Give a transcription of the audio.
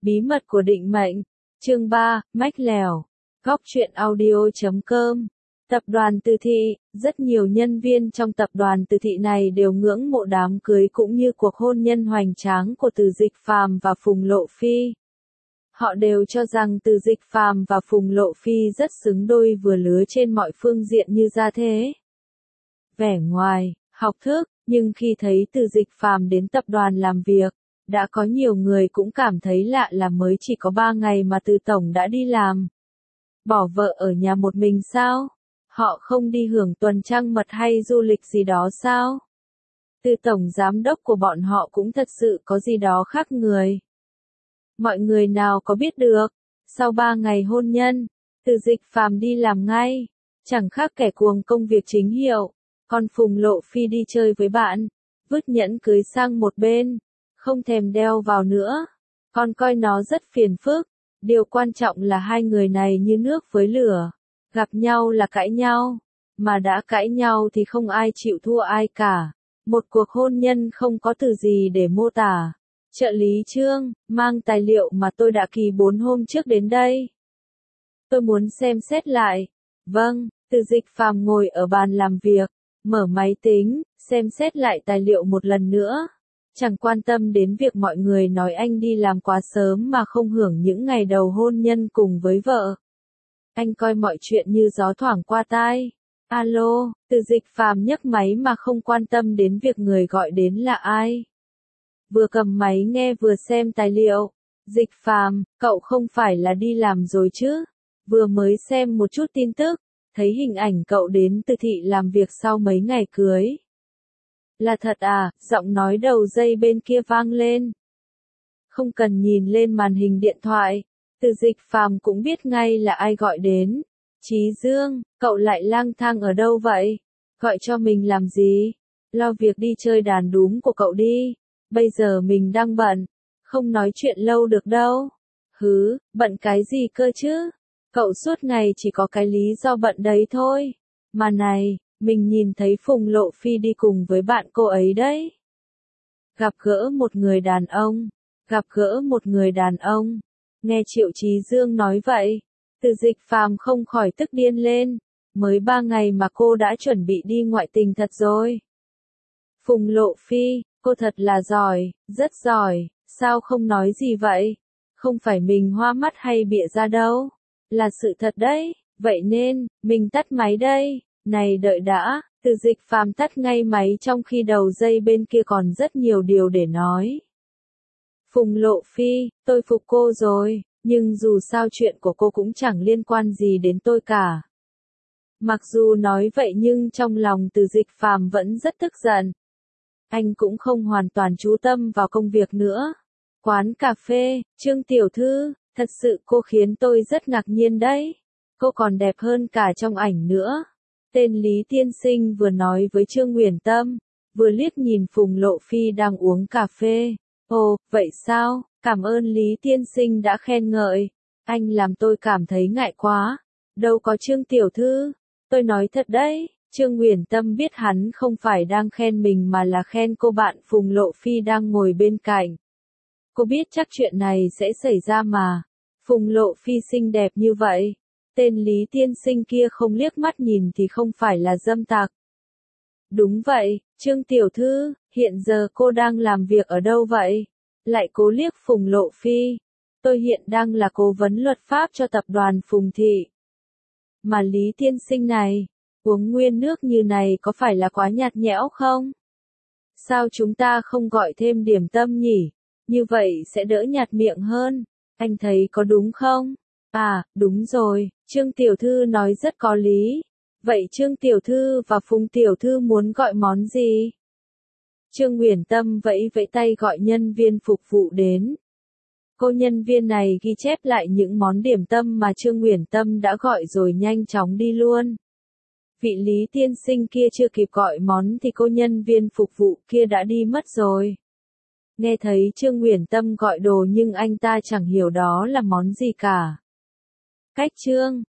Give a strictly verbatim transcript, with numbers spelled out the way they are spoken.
Bí mật của định mệnh. Chương ba, mách lèo. Góc truyện audio chấm com. Tập đoàn Từ Thị, rất nhiều nhân viên trong tập đoàn Từ Thị này đều ngưỡng mộ đám cưới cũng như cuộc hôn nhân hoành tráng của Từ Dịch Phàm và Phùng Lộ Phi. Họ đều cho rằng Từ Dịch Phàm và Phùng Lộ Phi rất xứng đôi vừa lứa trên mọi phương diện như gia thế, vẻ ngoài, học thức, nhưng khi thấy Từ Dịch Phàm đến tập đoàn làm việc, đã có nhiều người cũng cảm thấy lạ là mới chỉ có ba ngày mà Từ Tổng đã đi làm. Bỏ vợ ở nhà một mình sao? Họ không đi hưởng tuần trăng mật hay du lịch gì đó sao? Từ Tổng giám đốc của bọn họ cũng thật sự có gì đó khác người. Mọi người nào có biết được, sau ba ngày hôn nhân, Từ Dịch Phàm đi làm ngay, chẳng khác kẻ cuồng công việc chính hiệu, còn Phùng Lộ Phi đi chơi với bạn, vứt nhẫn cưới sang một bên, không thèm đeo vào nữa, còn coi nó rất phiền phức. Điều quan trọng là hai người này như nước với lửa, gặp nhau là cãi nhau, mà đã cãi nhau thì không ai chịu thua ai cả. Một cuộc hôn nhân không có từ gì để mô tả. Trợ lý Trương, mang tài liệu mà tôi đã ký bốn hôm trước đến đây. Tôi muốn xem xét lại. Vâng, Từ Dịch Phàm ngồi ở bàn làm việc, mở máy tính, xem xét lại tài liệu một lần nữa. Chẳng quan tâm đến việc mọi người nói anh đi làm quá sớm mà không hưởng những ngày đầu hôn nhân cùng với vợ. Anh coi mọi chuyện như gió thoảng qua tai. Alo, Từ Dịch Phàm nhấc máy mà không quan tâm đến việc người gọi đến là ai. Vừa cầm máy nghe vừa xem tài liệu. Dịch Phàm, cậu không phải là đi làm rồi chứ? Vừa mới xem một chút tin tức, thấy hình ảnh cậu đến Từ Thị làm việc sau mấy ngày cưới. Là thật à? Giọng nói đầu dây bên kia vang lên. Không cần nhìn lên màn hình điện thoại, Từ Dịch Phàm cũng biết ngay là ai gọi đến. Chí Dương, cậu lại lang thang ở đâu vậy? Gọi cho mình làm gì? Lo việc đi chơi đàn đúm của cậu đi. Bây giờ mình đang bận, không nói chuyện lâu được đâu. Hứ, bận cái gì cơ chứ? Cậu suốt ngày chỉ có cái lý do bận đấy thôi. Mà này, mình nhìn thấy Phùng Lộ Phi đi cùng với bạn cô ấy đấy. Gặp gỡ một người đàn ông, gặp gỡ một người đàn ông. Nghe Triệu Chí Dương nói vậy, Từ Dịch Phàm không khỏi tức điên lên. Mới ba ngày mà cô đã chuẩn bị đi ngoại tình thật rồi. Phùng Lộ Phi, cô thật là giỏi, rất giỏi, sao không nói gì vậy? Không phải mình hoa mắt hay bịa ra đâu, là sự thật đấy, vậy nên, mình tắt máy đây. Này đợi đã, Từ Dịch Phàm tắt ngay máy trong khi đầu dây bên kia còn rất nhiều điều để nói. Phùng Lộ Phi, tôi phục cô rồi, nhưng dù sao chuyện của cô cũng chẳng liên quan gì đến tôi cả. Mặc dù nói vậy nhưng trong lòng Từ Dịch Phàm vẫn rất tức giận. Anh cũng không hoàn toàn chú tâm vào công việc nữa. Quán cà phê, Trương tiểu thư, thật sự cô khiến tôi rất ngạc nhiên đấy. Cô còn đẹp hơn cả trong ảnh nữa. Tên Lý tiên sinh vừa nói với Trương Nguyễn Tâm, vừa liếc nhìn Phùng Lộ Phi đang uống cà phê. Ồ, vậy sao? Cảm ơn Lý tiên sinh đã khen ngợi. Anh làm tôi cảm thấy ngại quá. Đâu có Trương tiểu thư. Tôi nói thật đấy, Trương Nguyễn Tâm biết hắn không phải đang khen mình mà là khen cô bạn Phùng Lộ Phi đang ngồi bên cạnh. Cô biết chắc chuyện này sẽ xảy ra mà. Phùng Lộ Phi xinh đẹp như vậy. Tên Lý tiên sinh kia không liếc mắt nhìn thì không phải là dâm tặc. Đúng vậy, Trương tiểu thư, hiện giờ cô đang làm việc ở đâu vậy? Lại cố liếc Phùng Lộ Phi. Tôi hiện đang là cố vấn luật pháp cho tập đoàn Phùng Thị. Mà Lý tiên sinh này, uống nguyên nước như này có phải là quá nhạt nhẽo không? Sao chúng ta không gọi thêm điểm tâm nhỉ? Như vậy sẽ đỡ nhạt miệng hơn. Anh thấy có đúng không? À, đúng rồi, Trương tiểu thư nói rất có lý. Vậy Trương tiểu thư và Phùng tiểu thư muốn gọi món gì? Trương Nguyễn Tâm vẫy vẫy tay gọi nhân viên phục vụ đến. Cô nhân viên này ghi chép lại những món điểm tâm mà Trương Nguyễn Tâm đã gọi rồi nhanh chóng đi luôn. Vị Lý tiên sinh kia chưa kịp gọi món thì cô nhân viên phục vụ kia đã đi mất rồi. Nghe thấy Trương Nguyễn Tâm gọi đồ nhưng anh ta chẳng hiểu đó là món gì cả. Cách Trương,